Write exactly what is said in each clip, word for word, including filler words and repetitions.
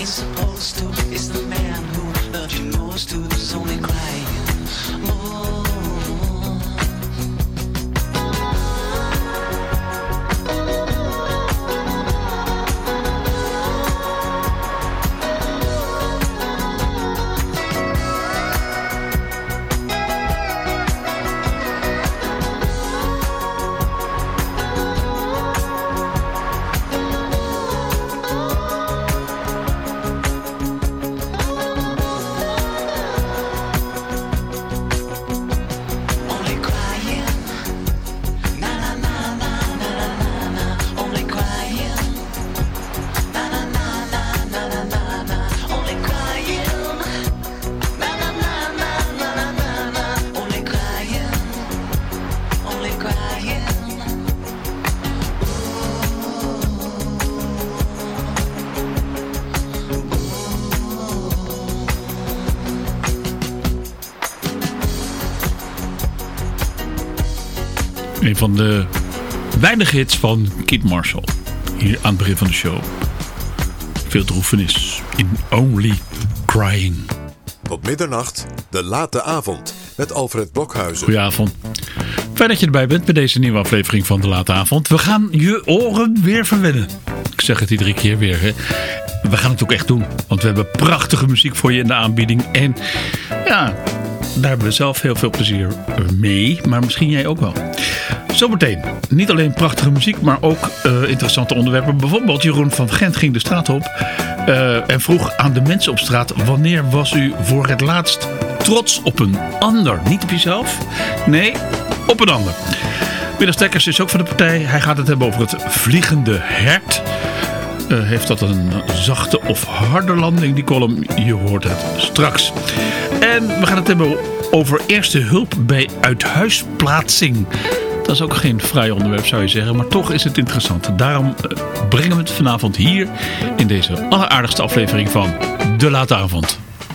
is supposed to. It's the man who loved you most who's only crying. Oh. Een van de weinige hits van Kid Marshall. Hier aan het begin van de show. Veel droefenis in Only Crying. Tot middernacht, de late avond met Alfred Blokhuizen. Goedenavond. Fijn dat je erbij bent bij deze nieuwe aflevering van de late avond. We gaan je oren weer verwennen. Ik zeg het iedere keer weer. Hè. We gaan het ook echt doen. Want we hebben prachtige muziek voor je in de aanbieding. En ja, daar hebben we zelf heel veel plezier mee. Maar misschien jij ook wel. Zometeen, niet alleen prachtige muziek, maar ook uh, interessante onderwerpen. Bijvoorbeeld Jeroen van Gent ging de straat op uh, en vroeg aan de mensen op straat: wanneer was u voor het laatst trots op een ander? Niet op jezelf, nee, op een ander. Willem Stekkers is ook van de partij. Hij gaat het hebben over het vliegende hert. Uh, heeft dat een zachte of harde landing, die column? Je hoort het straks. En we gaan het hebben over eerste hulp bij uithuisplaatsing. Dat is ook geen vrij onderwerp, zou je zeggen, maar toch is het interessant. Daarom brengen we het vanavond hier in deze alleraardigste aflevering van De Late Avond.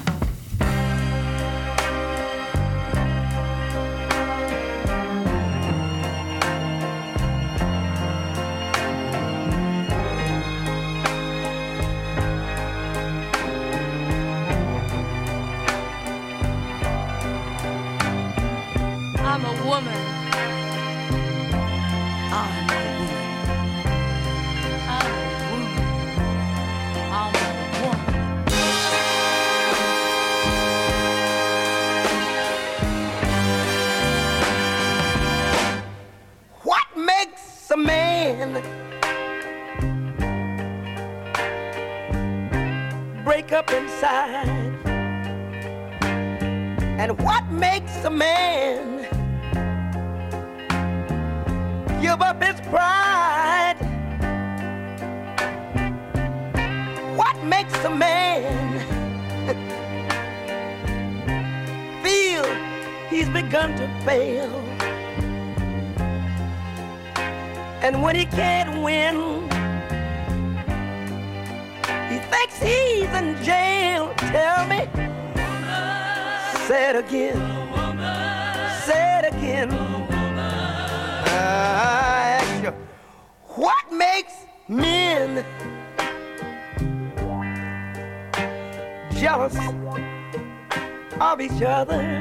And when he can't win, he thinks he's in jail. Tell me, say it again, say it again. I ask you, what makes men jealous of each other?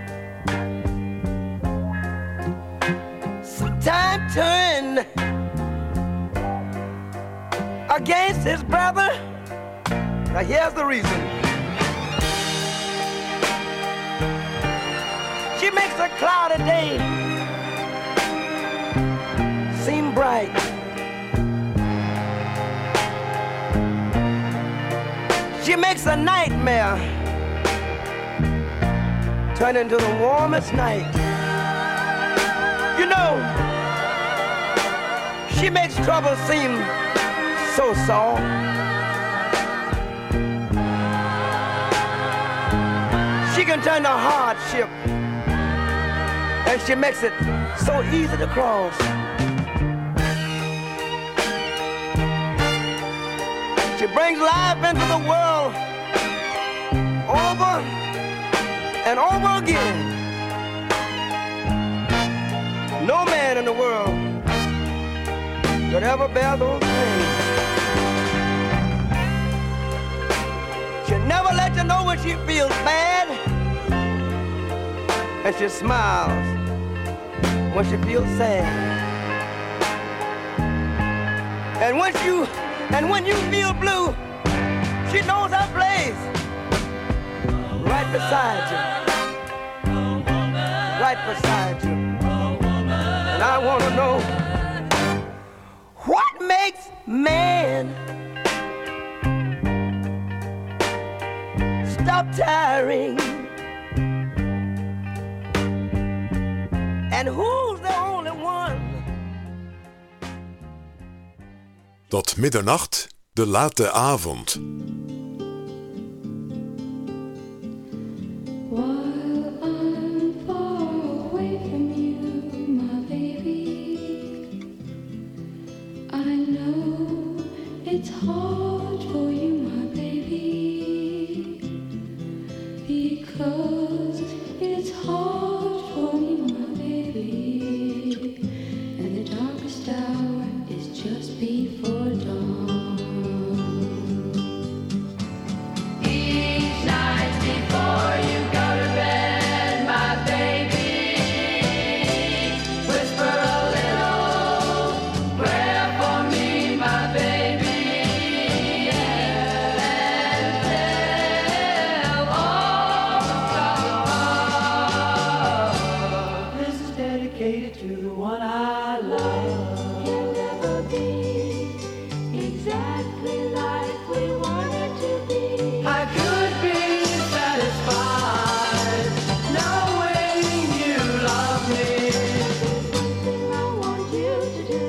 Time turn against his brother. Now here's the reason. She makes a cloudy day seem bright. She makes a nightmare turn into the warmest night. You know, she makes trouble seem so soft. She can turn the hardship, and she makes it so easy to cross. She brings life into the world over and over again. No man in the world could ever bear those pains. know when she feels bad, and she smiles when she feels sad. And when you, and when you feel blue, she knows her place, right beside you, right beside you. And I want to know, what makes man stop tiring? And who's the only one? Tot middernacht, de late avond. While I'm far away from you, my baby, I know it's hard for you, my baby, because it's hard for me, my baby, and the darkest hour is just before dawn. Each night before you go to bed, my baby, whisper a little prayer for me, my baby, and tell all the stars. This is dedicated to the one I love. Can never be exactly like we wanted to be. I could be satisfied knowing you love me. Everything I want you to do,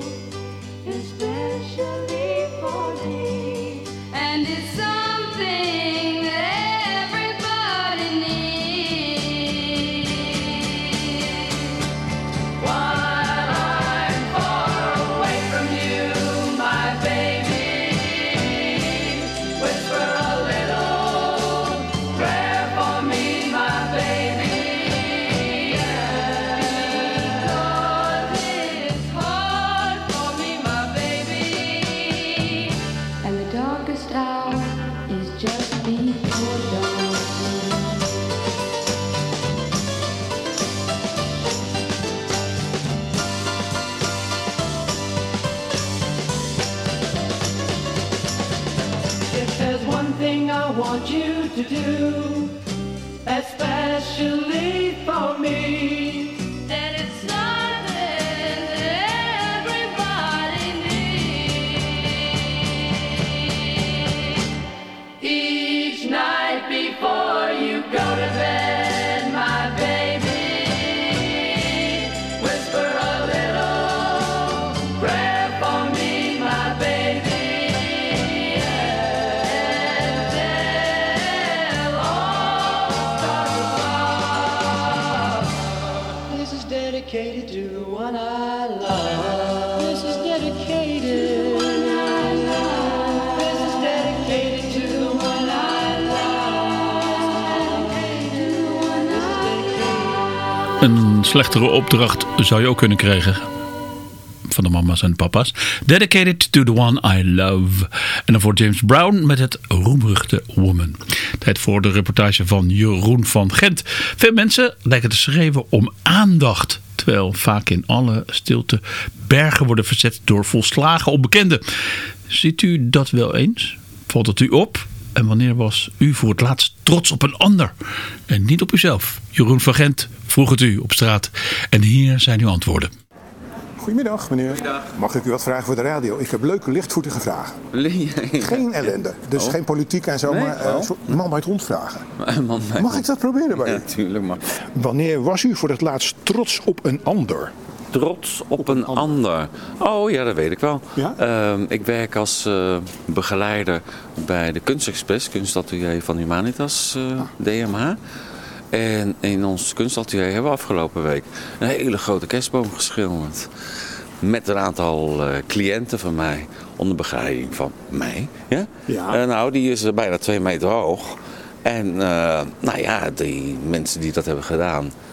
especially for me. And it's something that everybody needs. While I'm far away from you, my baby, whisper a little prayer for me, my baby, because it's hard for me, my baby, and the darkest hour is just before dawn. If there's one thing I want you to do, especially for me, then it's something that everybody needs. Each night before you go to bed, my baby, whisper a little prayer for me, my baby, and tell all the stars. This is dedicated to the one I love. This is dedicated to the one I love. This is dedicated to the one I love. This is dedicated to the one I love. Een slechtere opdracht zou je ook kunnen krijgen van de mama's en papa's. Dedicated to the one I love. En dan voor James Brown met het roemruchte Woman. Tijd voor de reportage van Jeroen van Gent. Veel mensen lijken te schreeuwen om aandacht, terwijl vaak in alle stilte bergen worden verzet door volslagen onbekenden. Ziet u dat wel eens? Valt het u op? En wanneer was u voor het laatst trots op een ander en niet op uzelf? Jeroen van Gent vroeg het u op straat en hier zijn uw antwoorden. Goedemiddag meneer. Goeiedag. Mag ik u wat vragen voor de radio? Ik heb leuke lichtvoetige vragen. Geen ellende. Dus Oh. geen politiek en zo, Nee? maar uh, Oh. zo- man bij het hond vragen. Man, mij Mag ik dat proberen bij u? Ja, tuurlijk. Maar Wanneer was u voor het laatst trots op een ander? trots op een ander. Oh ja, dat weet ik wel. Ja? Ehm, ik werk als eh, begeleider bij de Kunstexpress, kunstatelier van Humanitas, eh, D M H. En in ons kunstatelier hebben we afgelopen week een hele grote kerstboom geschilderd. Met een aantal uh, cliënten van mij, onder begeleiding van mij. Ja? Ja. Uh, nou, die is uh, bijna twee meter hoog. En uh, nou ja, die mensen die dat hebben gedaan,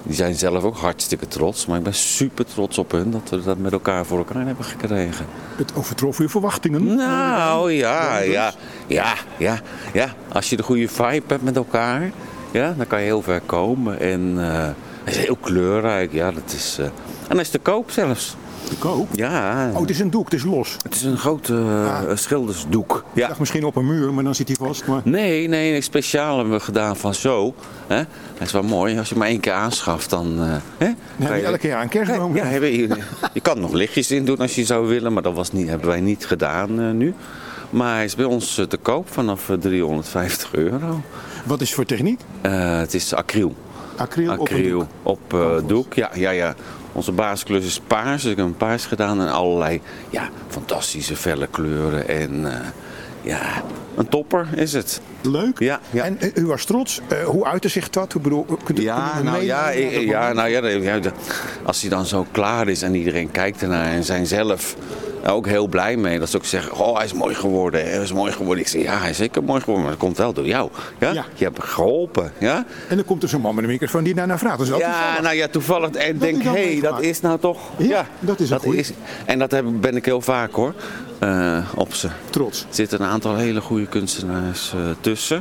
Die zijn zelf ook hartstikke trots. Maar ik ben super trots op hun dat we dat met elkaar voor elkaar hebben gekregen. Het overtrof uw verwachtingen? Nou ja, ja, ja, ja, ja. Als je de goede vibe hebt met elkaar, ja, dan kan je heel ver komen. En uh, het is heel kleurrijk. Ja, dat is, uh, en dat is te koop zelfs. Te koop? Ja. Oh, het is een doek, het is los. Het is een grote uh, ah. schildersdoek. Ja. Ik dacht misschien op een muur, maar dan zit hij vast. Maar... Nee, nee, nee, speciaal hebben we gedaan van zo. Hè? Dat is wel mooi. Als je maar één keer aanschaft, dan... Uh, hè? Dan heb je elke keer aan kerstboom. Ja, ja, je, je kan er nog lichtjes in doen als je zou willen, maar dat was niet, hebben wij niet gedaan uh, nu. Maar hij is bij ons uh, te koop vanaf uh, driehonderdvijftig euro. Wat is voor techniek? Uh, het is acryl. Acryl, acryl op, op uh, doek. Ja, ja, ja. Onze basiskleur is paars, dus ik heb een paars gedaan en allerlei ja, fantastische felle kleuren. En uh, ja, een topper is het. Leuk. Ja, ja. En uh, u was trots. Uh, hoe uitte zich dat? Hoe bedoel, kunt u, ja, kunt u nou, ja, mee, ja, nou ja, ja, als hij dan zo klaar is en iedereen kijkt ernaar en zijn zelf ook heel blij mee. Dat ze ook zeggen, oh hij is mooi geworden, hij is mooi geworden. Ik zeg, ja hij is zeker mooi geworden, maar dat komt wel door jou. Ja? Ja. Je hebt geholpen. Ja? En dan komt er zo'n man met een microfoon die daarna vraagt. Dat is wel ja, toevallig. nou ja, toevallig. En ik denk, hé, hey, dat is nou toch... Ja, ja dat is een goeie. Is, en dat heb, ben ik heel vaak hoor, uh, op ze. Trots. Er zitten een aantal hele goede kunstenaars uh, tussen.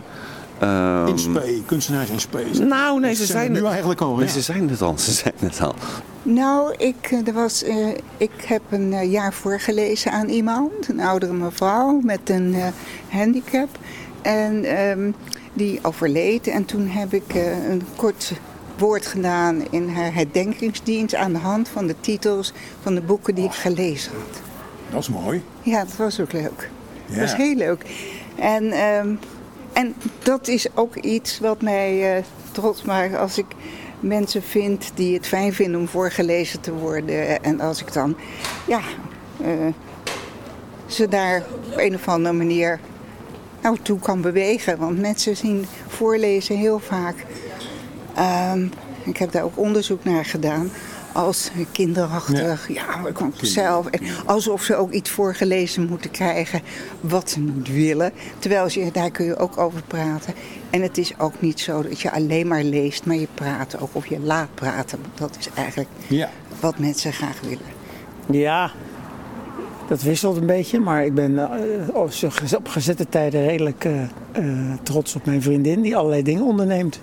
Um, in spe, kunstenaars in spe. Nou, nee, ze, ze zijn, zijn het nu het, eigenlijk al. Nee, ja. ze zijn het al. Ze zijn het al. Nou, ik, er was, uh, ik heb een uh, jaar voorgelezen aan iemand, een oudere mevrouw met een uh, handicap. En um, die overleed. En toen heb ik uh, een kort woord gedaan in haar herdenkingsdienst aan de hand van de titels van de boeken die ik gelezen had. Dat is mooi. Ja, dat was ook leuk. Ja. Dat was heel leuk. En, um, en dat is ook iets wat mij uh, trots maakt als ik mensen vind die het fijn vinden om voorgelezen te worden. En als ik dan ja, uh, ze daar op een of andere manier nou, toe kan bewegen. Want mensen zien voorlezen heel vaak. Um, ik heb daar ook onderzoek naar gedaan. Als kinderachtig, ja, ja ik kan het zelf. En alsof ze ook iets voorgelezen moeten krijgen wat ze niet willen. Terwijl ze, daar kun je ook over praten. En het is ook niet zo dat je alleen maar leest, maar je praat ook of je laat praten. Dat is eigenlijk ja. wat mensen graag willen. Ja, dat wisselt een beetje. Maar ik ben uh, op gezette tijden redelijk uh, uh, trots op mijn vriendin die allerlei dingen onderneemt.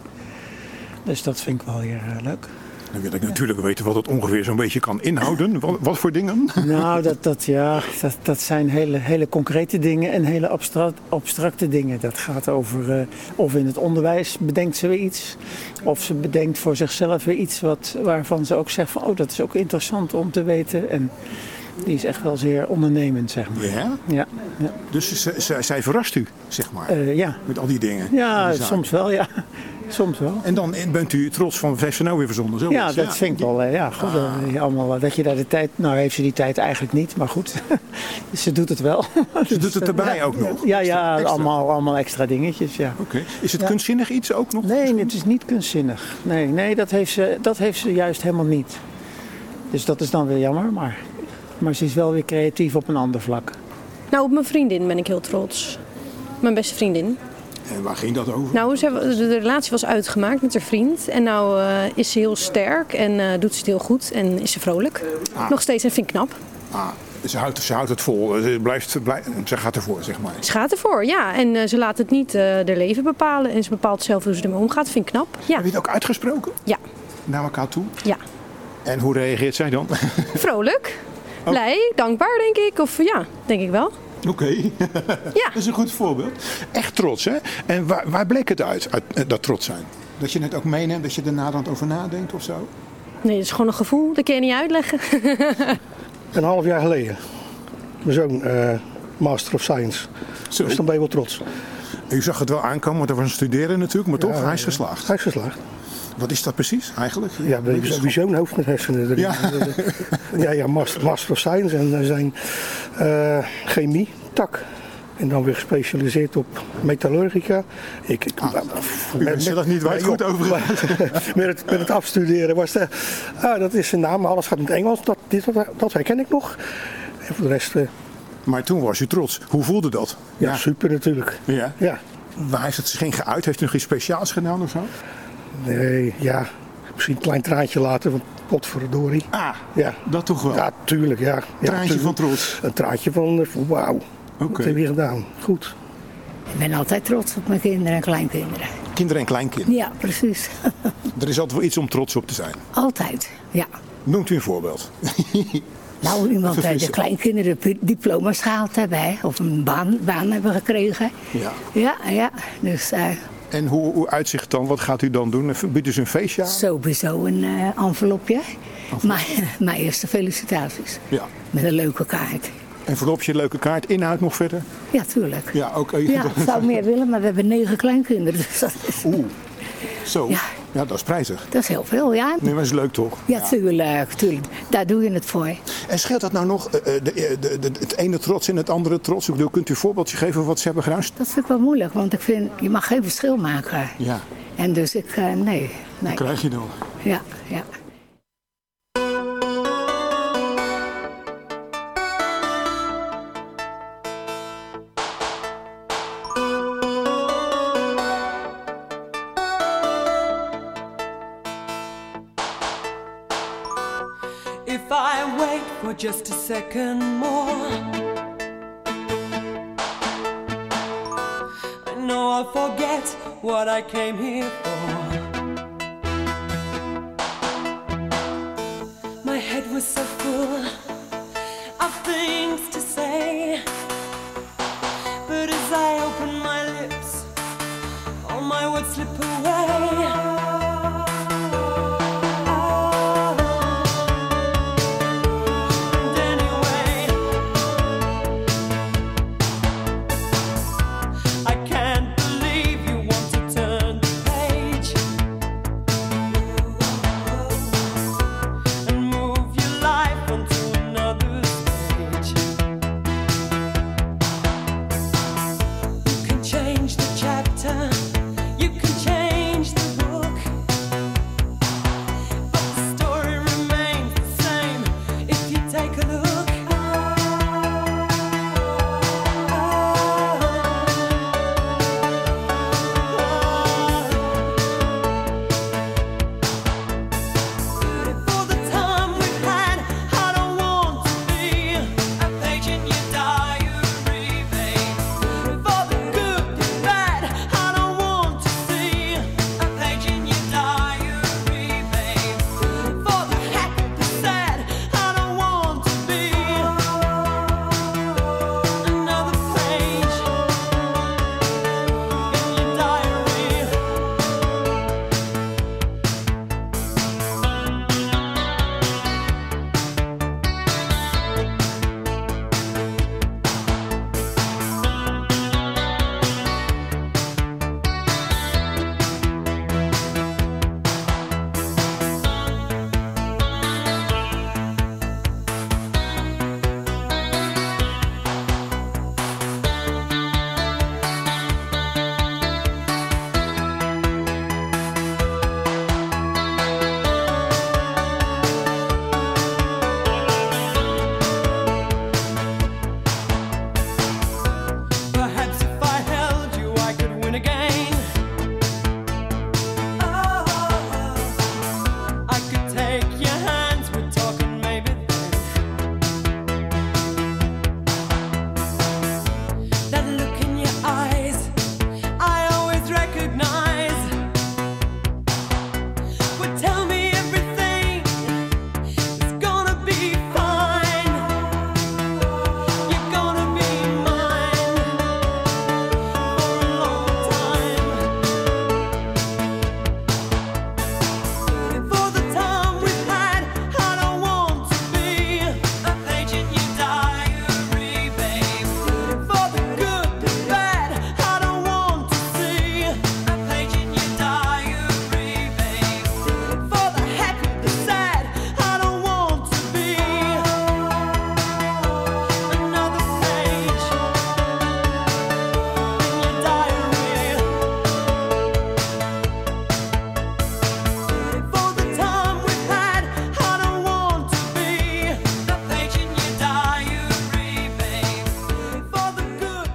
Dus dat vind ik wel weer uh, leuk. Dan wil ik natuurlijk weten wat het ongeveer zo'n beetje kan inhouden. Wat, wat voor dingen? Nou, dat, dat, ja, dat, dat zijn hele, hele concrete dingen en hele abstract, abstracte dingen. Dat gaat over uh, of in het onderwijs bedenkt ze weer iets. Of ze bedenkt voor zichzelf weer iets wat, waarvan ze ook zegt van oh, dat is ook interessant om te weten. En die is echt wel zeer ondernemend, zeg maar. Ja? Ja. ja. Dus z- z- zij verrast u, zeg maar, uh, ja. met al die dingen? Ja, soms wel, ja. Soms wel. En dan bent u trots van, heeft ze nou weer verzonnen? Zo ja, dat ja. vind ik wel. Ja, goed, ah. allemaal, dat je daar de tijd... Nou heeft ze die tijd eigenlijk niet, maar goed. Ze doet het wel. Ze doet het erbij ja, ook nog? Ja, ja allemaal, allemaal extra dingetjes, ja. Oké. Okay. Is het ja. kunstzinnig iets ook nog? Nee, misschien? het is niet kunstzinnig. Nee, nee dat, heeft ze, dat heeft ze juist helemaal niet. Dus dat is dan weer jammer, maar, maar ze is wel weer creatief op een ander vlak. Nou, op mijn vriendin ben ik heel trots. Mijn beste vriendin. En waar ging dat over? Nou, ze, de relatie was uitgemaakt met haar vriend. En nou uh, is ze heel sterk en uh, doet ze het heel goed en is ze vrolijk. Ah. Nog steeds en vind ik knap. Ah, ze, houdt, ze houdt het vol. Ze, blijft, blijft, ze gaat ervoor, zeg maar. Ze gaat ervoor, ja. En uh, ze laat het niet uh, haar leven bepalen. En ze bepaalt zelf hoe ze ermee omgaat. Vind ik knap. Ja. Heb je het ook uitgesproken? Ja. Naar elkaar toe? Ja. En hoe reageert zij dan? Vrolijk. Oh. Blij. Dankbaar, denk ik. Of ja, denk ik wel. Oké, okay. Ja. Dat is een goed voorbeeld. Echt trots, hè? En waar, waar bleek het uit, uit, dat trots zijn? Dat je het ook meeneemt, dat je er naderhand over nadenkt of zo? Nee, dat is gewoon een gevoel. Dat kun je niet uitleggen. Een half jaar geleden. Mijn zoon, uh, Master of Science. Zo. Dus dan ben je wel trots. U zag het wel aankomen, want er was een studeren natuurlijk, maar toch, ja, hij is geslaagd. Hij is geslaagd. Wat is dat precies eigenlijk? Ja, wie zo'n hoofd met hersenen. Ja, ja, ja master, master of Science en zijn uh, chemie, tak. En dan weer gespecialiseerd op metallurgica. Ik, ik, ah, u wist dat niet waar het goed over gaat. met, het, met het afstuderen was de, ah, dat is zijn naam, maar alles gaat in het Engels. Dat, dit, dat, dat herken ik nog. En voor de rest... Uh, maar toen was u trots. Hoe voelde dat? Ja, ja. Super natuurlijk. Ja? Ja. Waar heeft het zich geen geuit? Heeft u nog iets speciaals gedaan of zo? Nee, ja. Misschien een klein traantje laten, want potverdorie. Ah, ja. dat toch wel? Ja, tuurlijk. Ja. Een traantje ja, van trots? Een traantje van, uh, van wauw. Oké. Wat heb je gedaan? Goed. Ik ben altijd trots op mijn kinderen en kleinkinderen. Kinderen en kleinkinderen? Ja, precies. Er is altijd wel iets om trots op te zijn. Altijd, ja. Noemt u een voorbeeld? Nou, iemand die de kleinkinderen diploma's gehaald hebben, hè? Of een baan, baan hebben gekregen. Ja. Ja, ja. Dus, uh, en hoe, hoe uitzicht het dan? Wat gaat u dan doen? Biedt u een feestje aan? Sowieso een uh, envelopje. Maar, mijn eerste felicitaties. Ja. Met een leuke kaart. Envelopje, leuke kaart, inhoud nog verder? Ja, tuurlijk. Ja, ook, uh, ja, ik zou meer willen, maar we hebben negen kleinkinderen. Dus dat is... Oeh, zo. Ja. Ja, dat is prijzig. Dat is heel veel, ja. Nee, maar dat is leuk toch? Ja, ja. Tuurlijk, tuurlijk. Daar doe je het voor. En scheelt dat nou nog, uh, de, de, de, het ene trots en het andere trots? Ik bedoel, kunt u een voorbeeldje geven wat ze hebben gedaan? Dat vind ik wel moeilijk, want ik vind, je mag geen verschil maken. Ja. En dus ik, uh, nee. nee. Dat krijg je dan. Ja, ja. If I wait for just a second more, I know I'll forget what I came here for. My head was so full of things to say, but as I open my lips, all my words slip away.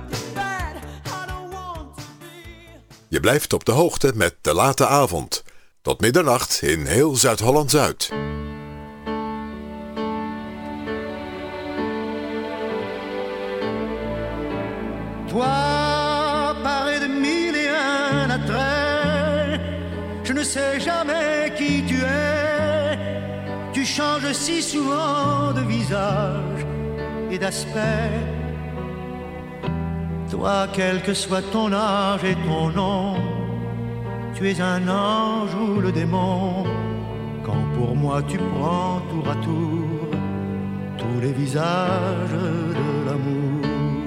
Je blijft op de hoogte met De Late Avond. Tot middernacht in heel Zuid-Holland-Zuid. Toi, paré de mille et un attraits, je ne sais jamais qui tu es. Tu changes si souvent de visage et d'aspect. Toi, quel que soit ton âge et ton nom, tu es un ange ou le démon. Quand pour moi tu prends tour à tour tous les visages de l'amour.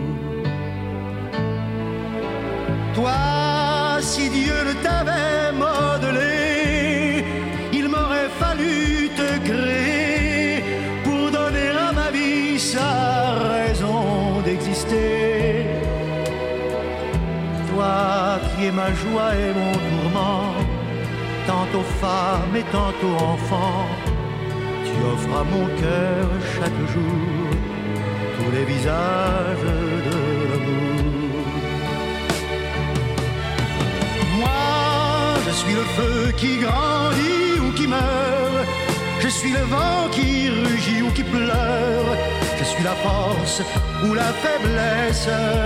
Toi, si Dieu ne t'avait modelé, il m'aurait fallu te créer pour donner à ma vie sa raison d'exister. Toi qui es ma joie et mon tourment, tantôt femme et tantôt enfant, tu offres à mon cœur chaque jour tous les visages de l'amour. Moi, je suis le feu qui grandit ou qui meurt, je suis le vent qui rugit ou qui pleure, je suis la force ou la faiblesse.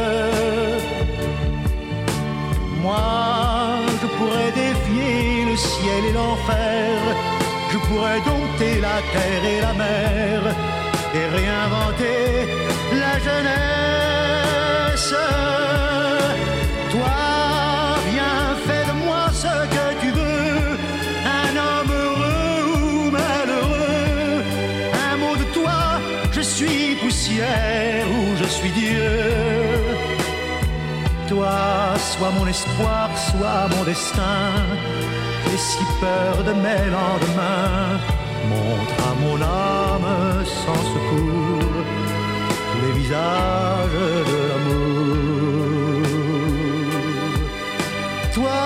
Moi, je pourrais défier le ciel et l'enfer, je pourrais dompter la terre et la mer et réinventer la jeunesse. Toi, viens, fais de moi ce que tu veux, un homme heureux ou malheureux. Un mot de toi, je suis poussière ou je suis Dieu. Toi, sois mon espoir, sois mon destin. J'ai si peur de mes lendemains. Montre à mon âme sans secours tous les visages de l'amour. Toi.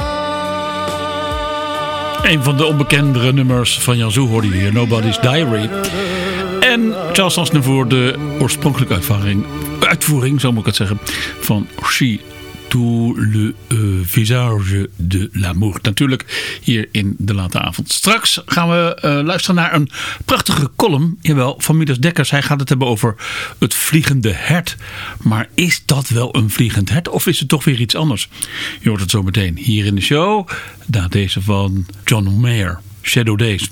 Een van de onbekendere nummers van Yazoo hoorde je hier, Nobody's Diary. En Charles Aznavour, de oorspronkelijke uitvoering, uitvoering, zo moet ik het zeggen, van She Tout le uh, visage de l'amour. Natuurlijk hier in de late avond. Straks gaan we uh, luisteren naar een prachtige column. Jawel, van Midas Dekkers. Hij gaat het hebben over het vliegende hert. Maar is dat wel een vliegend hert? Of is het toch weer iets anders? Je hoort het zo meteen hier in de show. Na deze van John Mayer. Shadow Days.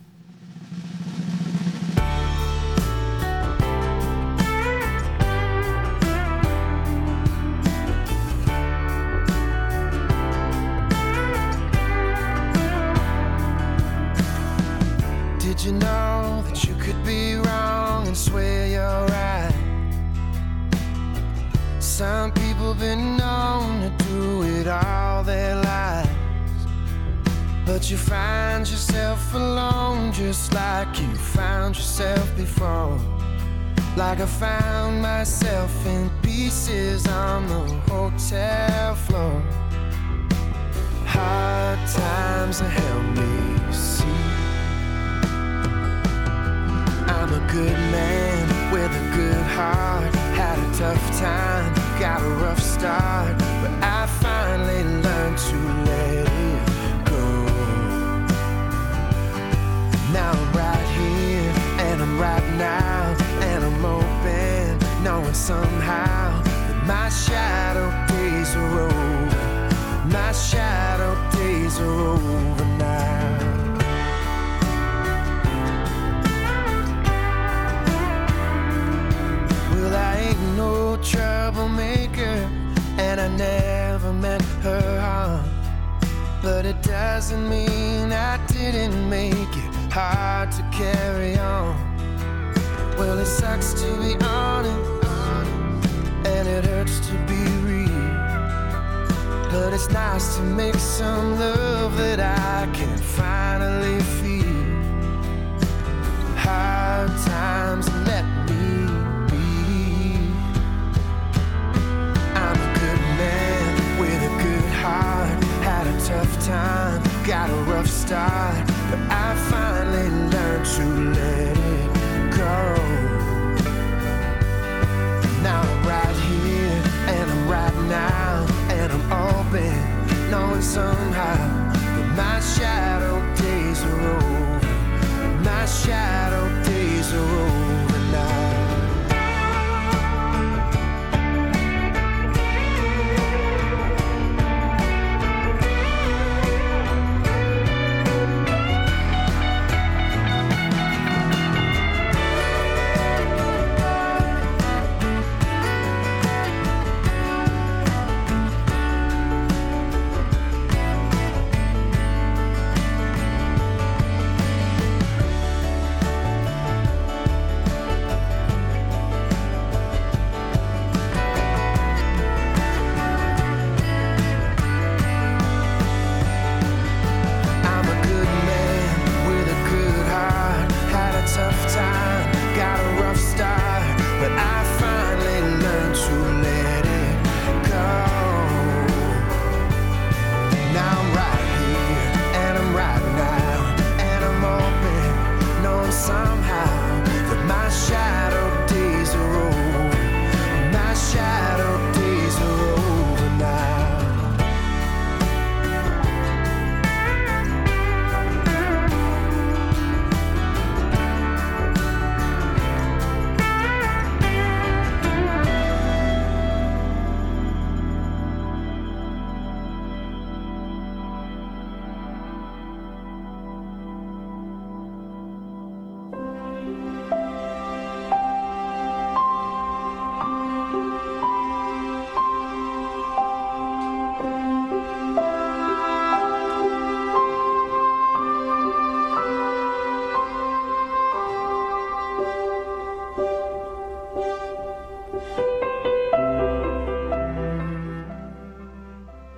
Did you know that you could be wrong and swear you're right? Some people been known to do it all their lives, but you find yourself alone just like you found yourself before. Like I found myself in pieces on the hotel floor. Hard times have helped me see I'm a good man with a good heart. Had a tough time, got a rough start, but I finally learned to let it go. Now I'm right here, and I'm right now, and I'm open, knowing somehow that my shadow days are over. My shadow days are over now. Well, I ain't no troublemaker, and I never meant her harm, but it doesn't mean I didn't make it hard to carry on. Well, it sucks to be honest, and it hurts to be real, but it's nice to make some love that I can finally feel. Hard times let me be. I'm a good man with a good heart. Had a tough time, got a rough start, but I finally learned to let it go. Now I'm right here, and I'm right now, and I'm open, knowing somehow that my shadow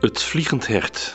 Het vliegend hert.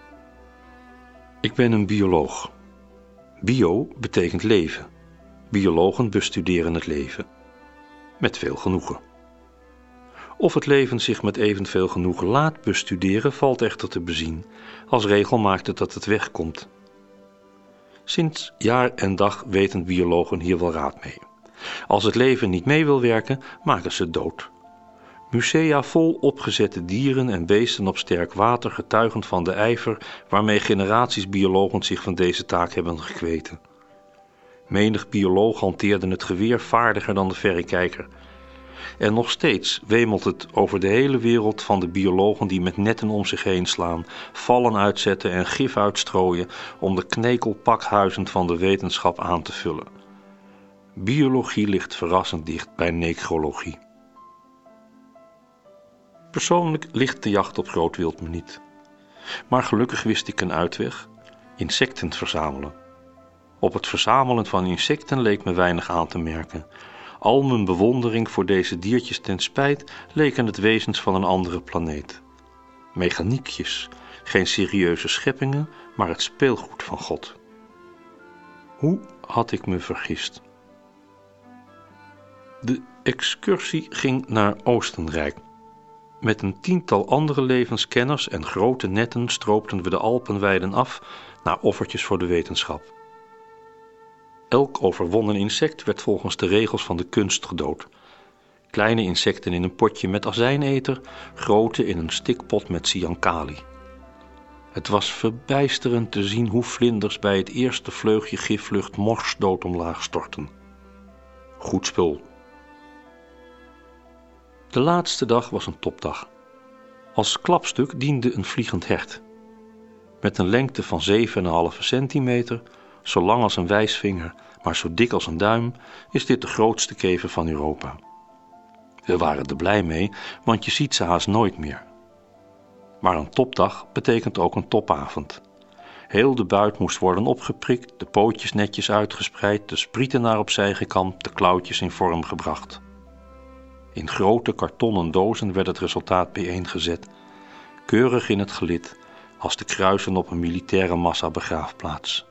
Ik ben een bioloog. Bio betekent leven. Biologen bestuderen het leven. Met veel genoegen. Of het leven zich met evenveel genoegen laat bestuderen, valt echter te bezien. Als regel maakt het dat het wegkomt. Sinds jaar en dag weten biologen hier wel raad mee. Als het leven niet mee wil werken, maken ze het dood. Musea vol opgezette dieren en beesten op sterk water getuigen van de ijver waarmee generaties biologen zich van deze taak hebben gekweten. Menig bioloog hanteerde het geweer vaardiger dan de verrekijker. En nog steeds wemelt het over de hele wereld van de biologen die met netten om zich heen slaan, vallen uitzetten en gif uitstrooien om de knekelpakhuizen van de wetenschap aan te vullen. Biologie ligt verrassend dicht bij necrologie. Persoonlijk ligt de jacht op groot wild me niet. Maar gelukkig wist ik een uitweg: insecten verzamelen. Op het verzamelen van insecten leek me weinig aan te merken. Al mijn bewondering voor deze diertjes ten spijt leken het wezens van een andere planeet. Mechaniekjes, geen serieuze scheppingen, maar het speelgoed van God. Hoe had ik me vergist? De excursie ging naar Oostenrijk. Met een tiental andere levenskenners en grote netten stroopten we de Alpenweiden af naar offertjes voor de wetenschap. Elk overwonnen insect werd volgens de regels van de kunst gedood. Kleine insecten in een potje met azijneter, grote in een stikpot met cyankali. Het was verbijsterend te zien hoe vlinders bij het eerste vleugje giflucht morsdood omlaag stortten. Goed spul. De laatste dag was een topdag. Als klapstuk diende een vliegend hert. Met een lengte van zeven komma vijf centimeter, zo lang als een wijsvinger, maar zo dik als een duim, is dit de grootste kever van Europa. We waren er blij mee, want je ziet ze haast nooit meer. Maar een topdag betekent ook een topavond. Heel de buit moest worden opgeprikt, de pootjes netjes uitgespreid, de sprieten naar opzij gekamd, de klauwtjes in vorm gebracht. In grote kartonnen dozen werd het resultaat bijeengezet, keurig in het gelid, als de kruisen op een militaire massabegraafplaats.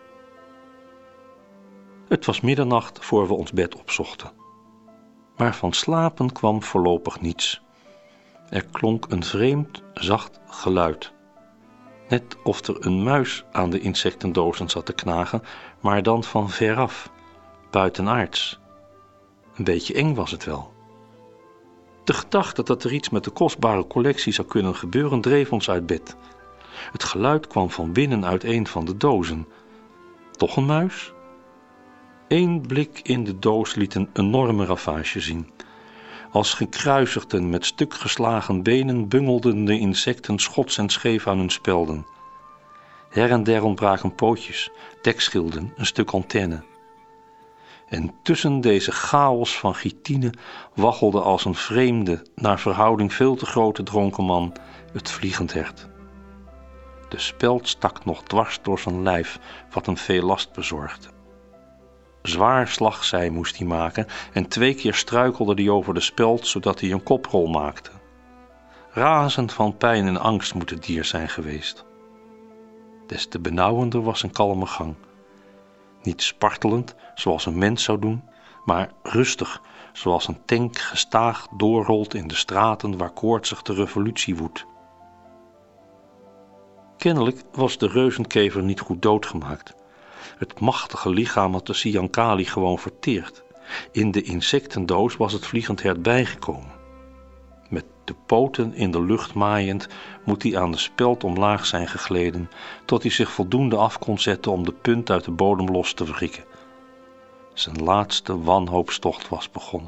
Het was middernacht voor we ons bed opzochten. Maar van slapen kwam voorlopig niets. Er klonk een vreemd, zacht geluid. Net of er een muis aan de insectendozen zat te knagen, maar dan van veraf, buitenaards. Een beetje eng was het wel. De gedachte dat er iets met de kostbare collectie zou kunnen gebeuren dreef ons uit bed. Het geluid kwam van binnen uit een van de dozen. Toch een muis? Eén blik in de doos liet een enorme ravage zien. Als gekruisigden met stukgeslagen benen bungelden de insecten schots en scheef aan hun spelden. Her en der ontbraken pootjes, dekschilden, een stuk antenne. En tussen deze chaos van chitine waggelde als een vreemde, naar verhouding veel te grote dronken man, het vliegend hert. De speld stak nog dwars door zijn lijf, wat hem veel last bezorgde. Zwaar slagzij moest hij maken en twee keer struikelde hij over de speld, zodat hij een koprol maakte. Razend van pijn en angst moet het dier zijn geweest. Des te benauwender was zijn kalme gang. Niet spartelend, zoals een mens zou doen, maar rustig, zoals een tank gestaag doorrolt in de straten waar koortsig de revolutie woedt. Kennelijk was de reuzenkever niet goed doodgemaakt. Het machtige lichaam had de cyankali gewoon verteerd. In de insectendoos was het vliegend hert bijgekomen. Met de poten in de lucht maaiend moet hij aan de speld omlaag zijn gegleden, tot hij zich voldoende af kon zetten om de punt uit de bodem los te wrikken. Zijn laatste wanhoopstocht was begonnen.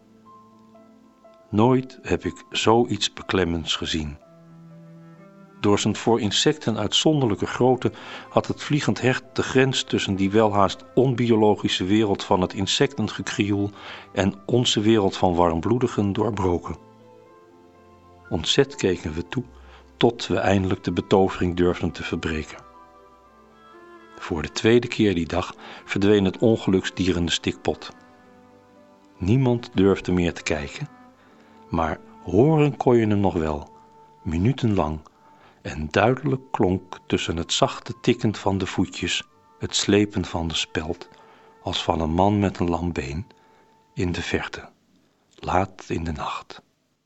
Nooit heb ik zoiets beklemmends gezien. Door zijn voor insecten uitzonderlijke grootte had het vliegend hert de grens tussen die welhaast onbiologische wereld van het insectengekrioel en onze wereld van warmbloedigen doorbroken. Ontzet keken we toe, tot we eindelijk de betovering durfden te verbreken. Voor de tweede keer die dag verdween het ongeluksdier in de stikpot. Niemand durfde meer te kijken, maar horen kon je hem nog wel, minutenlang, en duidelijk klonk tussen het zachte tikken van de voetjes het slepen van de speld als van een man met een lam been in de verte, laat in de nacht.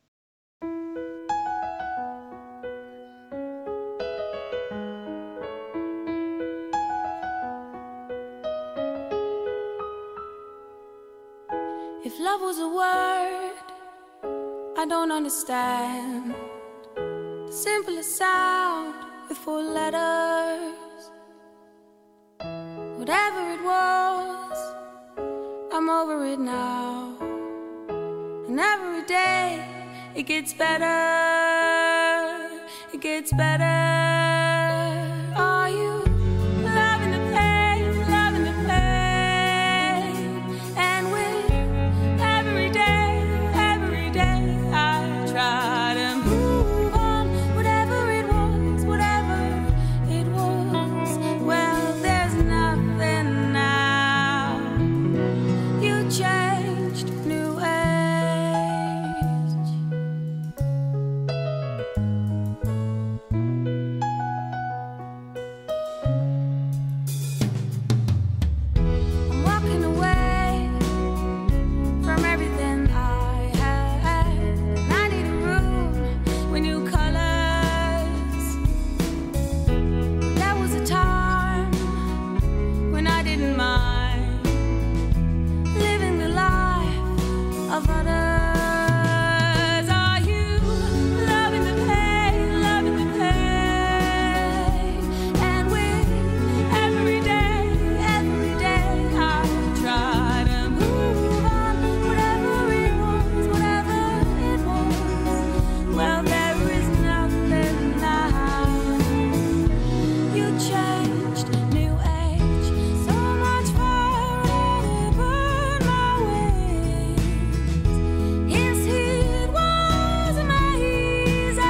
If love was a word I don't understand, the simplest sound with four letters. Whatever it was, I'm over it now. And every day it gets better, it gets better. Are you loving the pain, loving the pain? And with every day, every day I try to move on. Whatever it was, whatever it was, well, there's nothing now. You changed, new age. I'm walking away from everything I had, and I need a room with new colors. There was a time when I didn't mind living the life of others. Are you loving the pain, loving the pain? And with every day, every day I try to move on. Whatever it was, whatever it was, well, there is nothing now. You changed, new age, so much fire to burn my wings. His heat was amazing.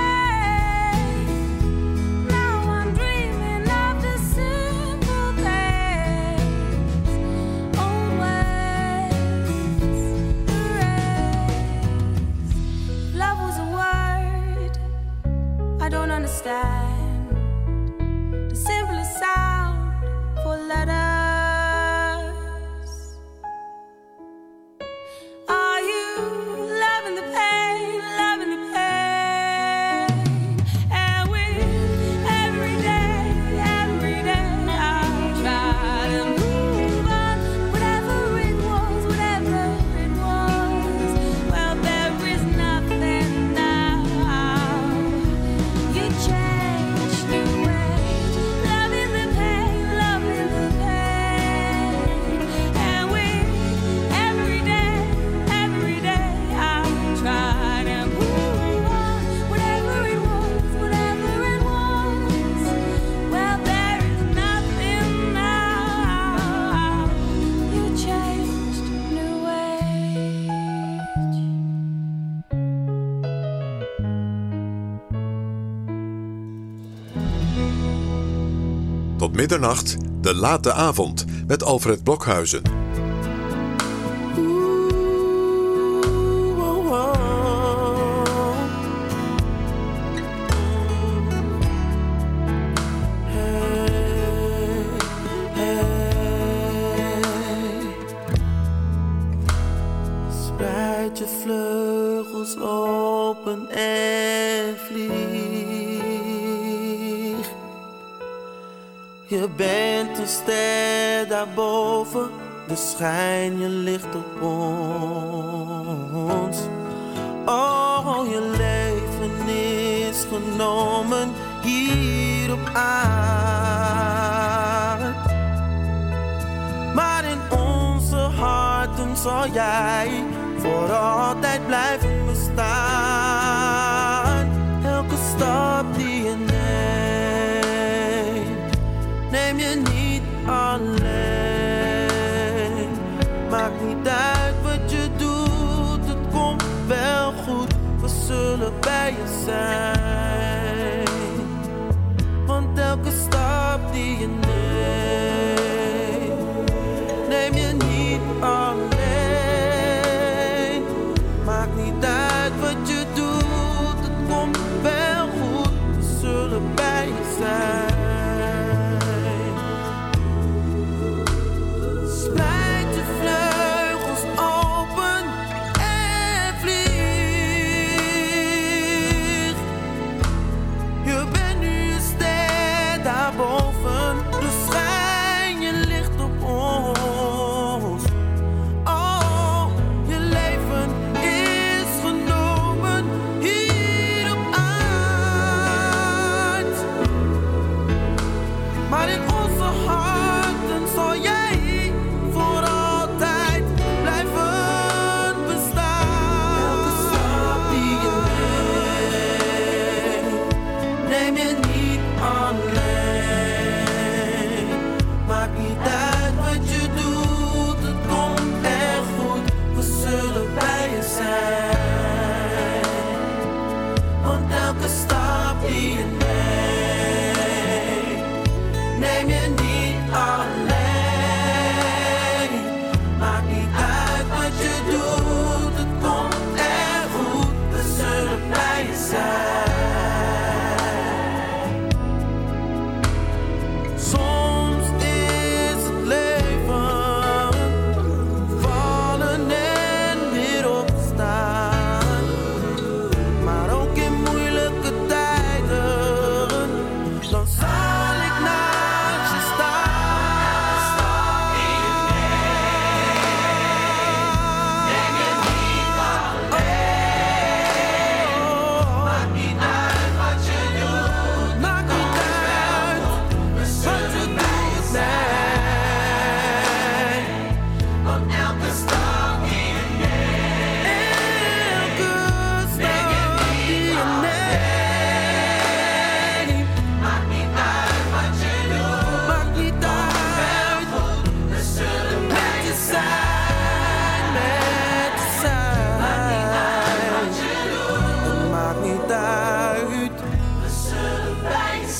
Now I'm dreaming of the simple things, old ways, erased. Love was a word I don't understand, the simplest sound for letters. Are you loving the pain, loving the pain? And with every day, every day I try to move on. Whatever it was, whatever it was, well, there is nothing now. You changed, new age, loving the pain, loving the pain. And with every day, every day I try to move on. Whatever it was, whatever it was, well, there is nothing now. You changed, new age. Tot middernacht, de late avond met Alfred Blokhuizen. Spreid je vleugels open en vlieg. Je bent een ster daarboven, dus schijn je licht op ons. Oh, je leven is genomen hier op aarde. Maar in onze harten zal jij voor altijd blijven bestaan. Elke stap die je neemt, neem je niet alleen. Maakt niet uit wat je doet, het komt wel goed. We zullen bij je zijn. Want elke stap die je neemt, neem je niet alleen. Maakt niet uit wat je doet, het komt wel goed. We zullen bij je zijn. Spreid je vleugels open en vlieg. Je bent nu een ster daarboven, dus schijn je licht op ons. Oh, je leven is genomen hier op aard. Maar in onze harten zal jij voor altijd blijven bestaan. Elke stap die je neemt, neem je niet alleen. Maakt niet uit wat je doet, het komt echt goed. We zullen bij je zijn. Want elke stap die je neemt, neem je niet alleen. Maakt niet uit wat je doet, het komt echt goed. We zullen bij je zijn. Soms is het leven vallen en weer opstaan. Maar ook in moeilijke tijden, dan zal ik naast je staan. Stap die je neemt, neem je niet alleen. Maakt niet uit wat je doet, maakt niet uit wat je doet, nee. Want elke stap die je neemt, elke stap die je neemt, maakt niet uit wat je doet, maakt niet uit. We zullen bij je zijn, met je zijn. Maakt niet uit wat je doet, het maakt niet uit. We zullen bij je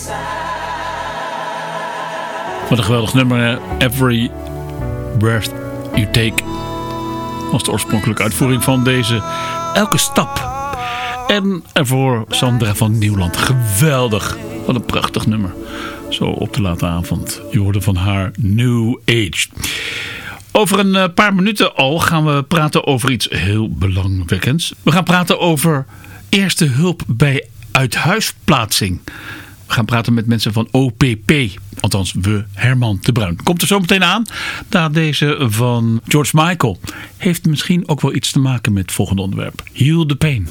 zijn. Wat een geweldig nummer, hè? Every Breath You Take was de oorspronkelijke uitvoering van deze Elke Stap. En ervoor Sandra van Nieuwland. Geweldig. Wat een prachtig nummer. Zo op de late avond. Je hoorde van haar New Age. Over een eh, paar minuten al gaan we praten over iets heel belangwekkends. We gaan praten over eerste hulp bij uithuisplaatsing. We gaan praten met mensen van O P P. Althans, we, Herman de Bruin. Komt er zo meteen aan. Na deze van George Michael. Heeft misschien ook wel iets te maken met het volgende onderwerp. Heal the Pain.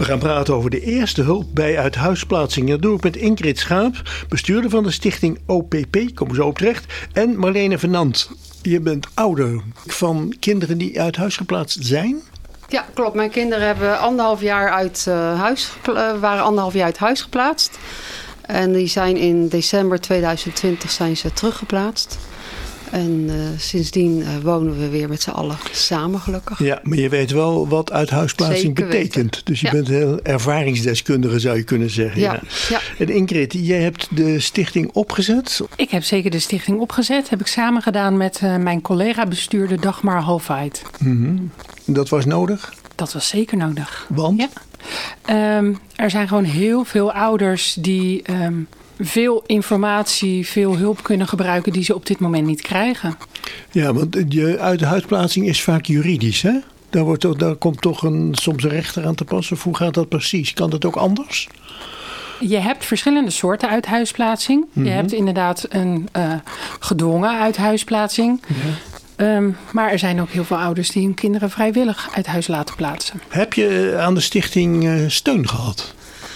gaan praten over de eerste hulp bij uithuisplaatsing. Dat doe ik met Ingrid Schaap, bestuurder van de stichting O P P, kom zo op terecht. En Marlene Venant, je bent ouder van kinderen die uit huis geplaatst zijn? Ja, klopt. Mijn kinderen hebben anderhalf jaar uit, uh, huis, gepla- waren anderhalf jaar uit huis geplaatst. En die zijn in december tweeduizend twintig zijn ze teruggeplaatst. En uh, sindsdien uh, wonen we weer met z'n allen samen gelukkig. Ja, maar je weet wel wat uithuisplaatsing Zeker betekent. weten. Dus je Ja. bent heel ervaringsdeskundige, zou je kunnen zeggen. Ja, Ja. ja. En Ingrid, jij hebt de stichting opgezet. Ik heb zeker de stichting opgezet. Heb ik samen gedaan met uh, mijn collega-bestuurder Dagmar Halfheid. Mm-hmm. Dat was nodig? Dat was zeker nodig. Want? Ja. Um, er zijn gewoon heel veel ouders die um, veel informatie, veel hulp kunnen gebruiken die ze op dit moment niet krijgen. Ja, want je uithuisplaatsing is vaak juridisch, hè? Daar, wordt, toch- daar komt toch een, soms een rechter aan te passen. Of hoe gaat dat precies? Kan dat ook anders? Je hebt verschillende soorten uithuisplaatsing. Mhm. Je hebt inderdaad een uh, gedwongen uithuisplaatsing. Ja. Um, maar er zijn ook heel veel ouders die hun kinderen vrijwillig uit huis laten plaatsen. Heb je aan de stichting uh, steun gehad?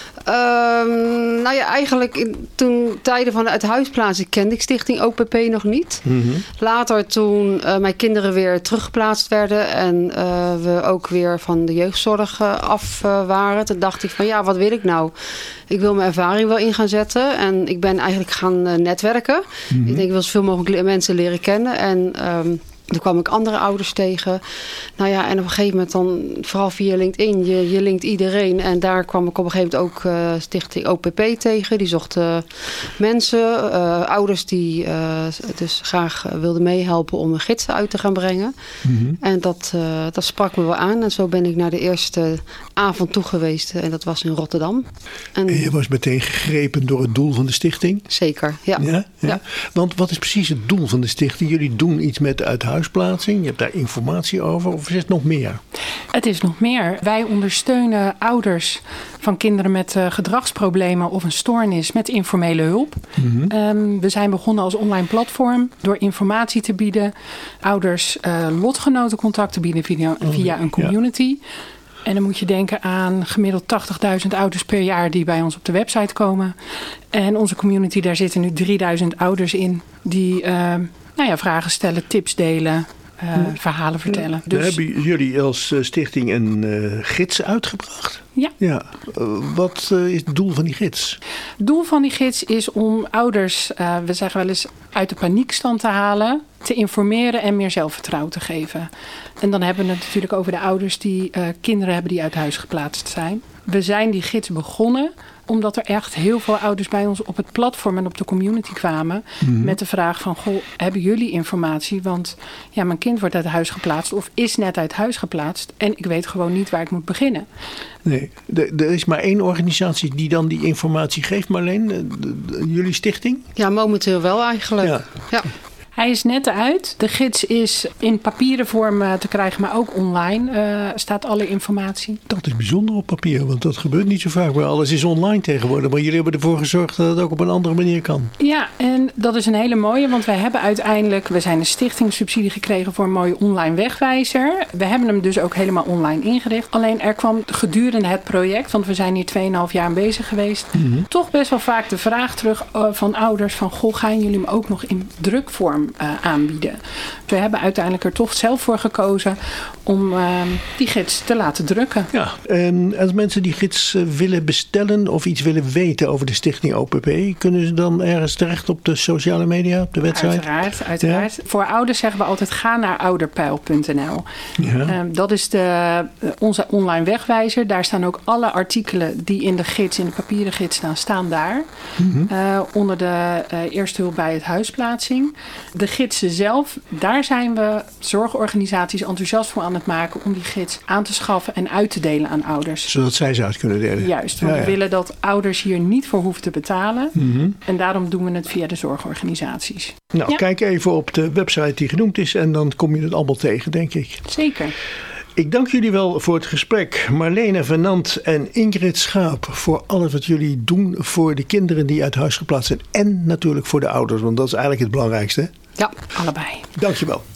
Um, nou ja, eigenlijk in, toen tijden van de uithuisplaatsing kende ik stichting O P P nog niet. Mm-hmm. Later toen uh, mijn kinderen weer teruggeplaatst werden en uh, we ook weer van de jeugdzorg uh, af uh, waren. Toen dacht ik van ja, wat wil ik nou? Ik wil mijn ervaring wel in gaan zetten en ik ben eigenlijk gaan uh, netwerken. Mm-hmm. Ik denk ik wil zoveel mogelijk mensen leren kennen en... Um, Toen kwam ik andere ouders tegen. Nou ja, en op een gegeven moment dan, vooral via LinkedIn, je, je linkt iedereen. En daar kwam ik op een gegeven moment ook uh, stichting O P P tegen. Die zocht uh, mensen, uh, ouders die uh, dus graag uh, wilden meehelpen om een gids uit te gaan brengen. Mm-hmm. En dat, uh, dat sprak me wel aan. En zo ben ik naar de eerste avond toe geweest. En dat was in Rotterdam. En, En je was meteen gegrepen door het doel van de stichting? Zeker, ja. Ja, ja. Ja. Want wat is precies het doel van de stichting? Jullie doen iets met de uithuisplaatsing. Je hebt daar informatie over. Of is het nog meer? Het is nog meer. Wij ondersteunen ouders van kinderen met uh, gedragsproblemen of een stoornis met informele hulp. Mm-hmm. Um, we zijn begonnen als online platform door informatie te bieden. Ouders uh, lotgenotencontact te bieden via, via een community. Ja. En dan moet je denken aan gemiddeld tachtigduizend ouders per jaar die bij ons op de website komen. En onze community, daar zitten nu drieduizend ouders in die uh, nou ja, vragen stellen, tips delen, uh, ja. verhalen vertellen. Dan Dus, hebben jullie als uh, stichting een uh, gids uitgebracht. Ja. ja. Uh, wat uh, is het doel van die gids? Het doel van die gids is om ouders, uh, we zeggen wel eens, uit de paniekstand te halen, te informeren en meer zelfvertrouwen te geven. En dan hebben we het natuurlijk over de ouders die uh, kinderen hebben die uit huis geplaatst zijn. We zijn die gids begonnen omdat er echt heel veel ouders bij ons op het platform en op de community kwamen. Mm-hmm. Met de vraag van, goh, hebben jullie informatie? Want ja, mijn kind wordt uit huis geplaatst of is net uit huis geplaatst. En ik weet gewoon niet waar ik moet beginnen. Nee, er is maar één organisatie die dan die informatie geeft, Marleen. De, de, jullie stichting? Ja, momenteel wel eigenlijk. Ja. Ja. Hij is net uit. De gids is in papieren vorm te krijgen, maar ook online uh, staat alle informatie. Dat is bijzonder op papier, want dat gebeurt niet zo vaak. Maar alles is online tegenwoordig. Maar jullie hebben ervoor gezorgd dat het ook op een andere manier kan. Ja, en dat is een hele mooie, want wij hebben uiteindelijk, we zijn een stichtingssubsidie gekregen voor een mooie online wegwijzer. We hebben hem dus ook helemaal online ingericht. Alleen er kwam gedurende het project, want we zijn hier tweeënhalf jaar aan bezig geweest, mm-hmm. toch best wel vaak de vraag terug uh, van ouders van, goh, gaan jullie hem ook nog in drukvorm Uh, aanbieden. We hebben uiteindelijk er toch zelf voor gekozen om uh, die gids te laten drukken. Ja, en als mensen die gids uh, willen bestellen of iets willen weten over de stichting O P P, kunnen ze dan ergens terecht op de sociale media, op de website? Uiteraard, uiteraard. Ja. Voor ouders zeggen we altijd, ga naar ouderpeil punt n l. Ja. Uh, dat is de, uh, onze online wegwijzer. Daar staan ook alle artikelen die in de gids, in de papieren gids staan, staan daar. Mm-hmm. Uh, onder de uh, eerste hulp bij het huisplaatsing. De gidsen zelf, daar zijn we zorgorganisaties enthousiast voor aan het maken om die gids aan te schaffen en uit te delen aan ouders. Zodat zij ze uit kunnen delen. Juist, want ja, ja. we willen dat ouders hier niet voor hoeven te betalen. Mm-hmm. En daarom doen we het via de zorgorganisaties. Nou, ja. Kijk even op de website die genoemd is en dan kom je het allemaal tegen, denk ik. Zeker. Ik dank jullie wel voor het gesprek. Marlene Venant en Ingrid Schaap voor alles wat jullie doen voor de kinderen die uit huis geplaatst zijn. En natuurlijk voor de ouders, want dat is eigenlijk het belangrijkste. Ja, allebei. Dankjewel.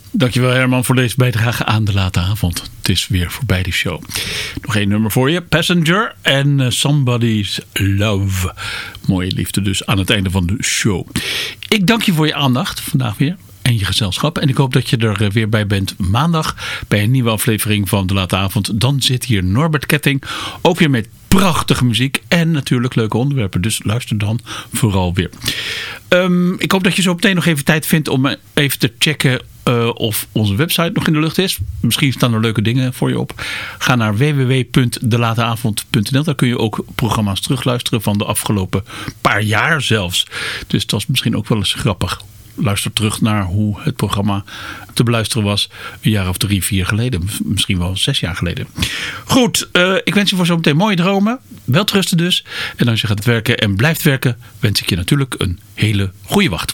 Dankjewel Herman voor deze bijdrage aan de late avond. Het is weer voorbij die show. Nog één nummer voor je. Passenger en uh, Somebody's Love. Mooie liefde dus aan het einde van de show. Ik dank je voor je aandacht vandaag weer. En je gezelschap. En ik hoop dat je er weer bij bent maandag. Bij een nieuwe aflevering van de late avond. Dan zit hier Norbert Ketting. Ook weer met prachtige muziek. En natuurlijk leuke onderwerpen. Dus luister dan vooral weer. Um, ik hoop dat je zo meteen nog even tijd vindt om even te checken Uh, of onze website nog in de lucht is. Misschien staan er leuke dingen voor je op. Ga naar w w w punt de late avond punt n l. Daar kun je ook programma's terugluisteren van de afgelopen paar jaar zelfs. Dus dat is misschien ook wel eens grappig. Luister terug naar hoe het programma te beluisteren was een jaar of drie, vier geleden. Misschien wel zes jaar geleden. Goed, uh, ik wens je voor zometeen mooie dromen. Welterusten dus. En als je gaat werken en blijft werken, wens ik je natuurlijk een hele goede wacht.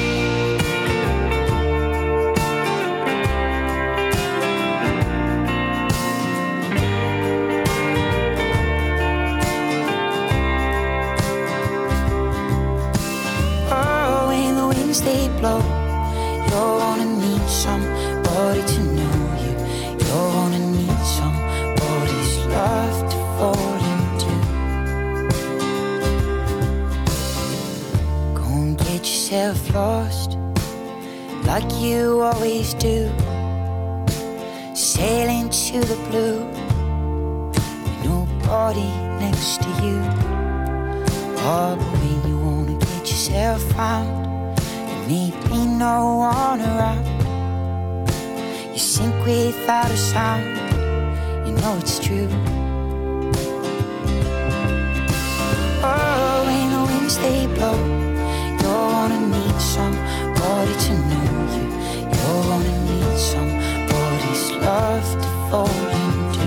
They blow. You're gonna need somebody to know you. You're gonna need somebody's love to fall into. Go and get yourself lost, like you always do. Sail into the blue, with nobody next to you. Oh, but when you wanna get yourself found, maybe no one around, you sink without a sound, you know it's true. Oh, when the winds they blow, you're gonna need somebody to know you. You're gonna need somebody's love to fall into.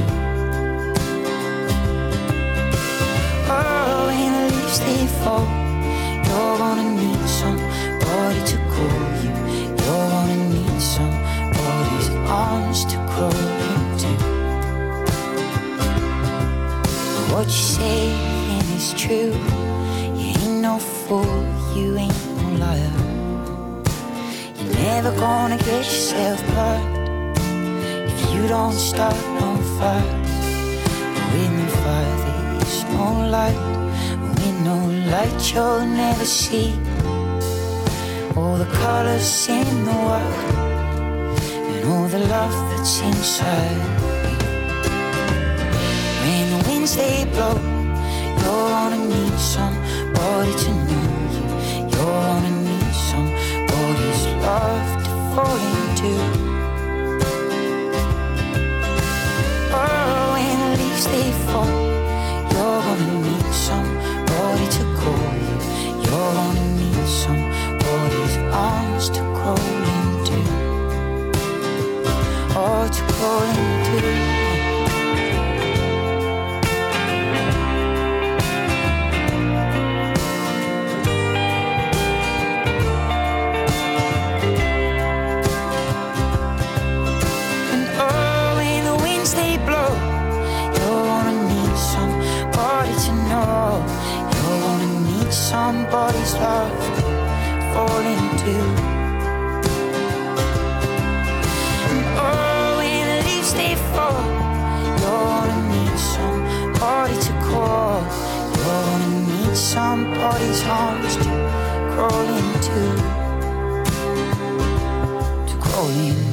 Oh, when the leaves they fall, you're gonna need somebody to call you. You're gonna need somebody's arms to crawl into. What you saying is true. You ain't no fool, you ain't no liar. You're never gonna get yourself plugged if you don't start no fire. With no fire there is no light. With no light you'll never see all the colors in the world and all the love that's inside. When the winds they blow, you're gonna need somebody to know you. You're gonna need somebody's love to fall into. Oh, when the leaves they fall, you're gonna need somebody to call you. You're gonna need somebody's arms to crawl into. Oh, to crawl into. And oh, when the winds they blow, you're gonna need somebody to know. You're gonna need somebody's love to fall into. And oh, when the leaves they fall, you're gonna need somebody to call. You're gonna need somebody's arms to crawl into. To crawl into.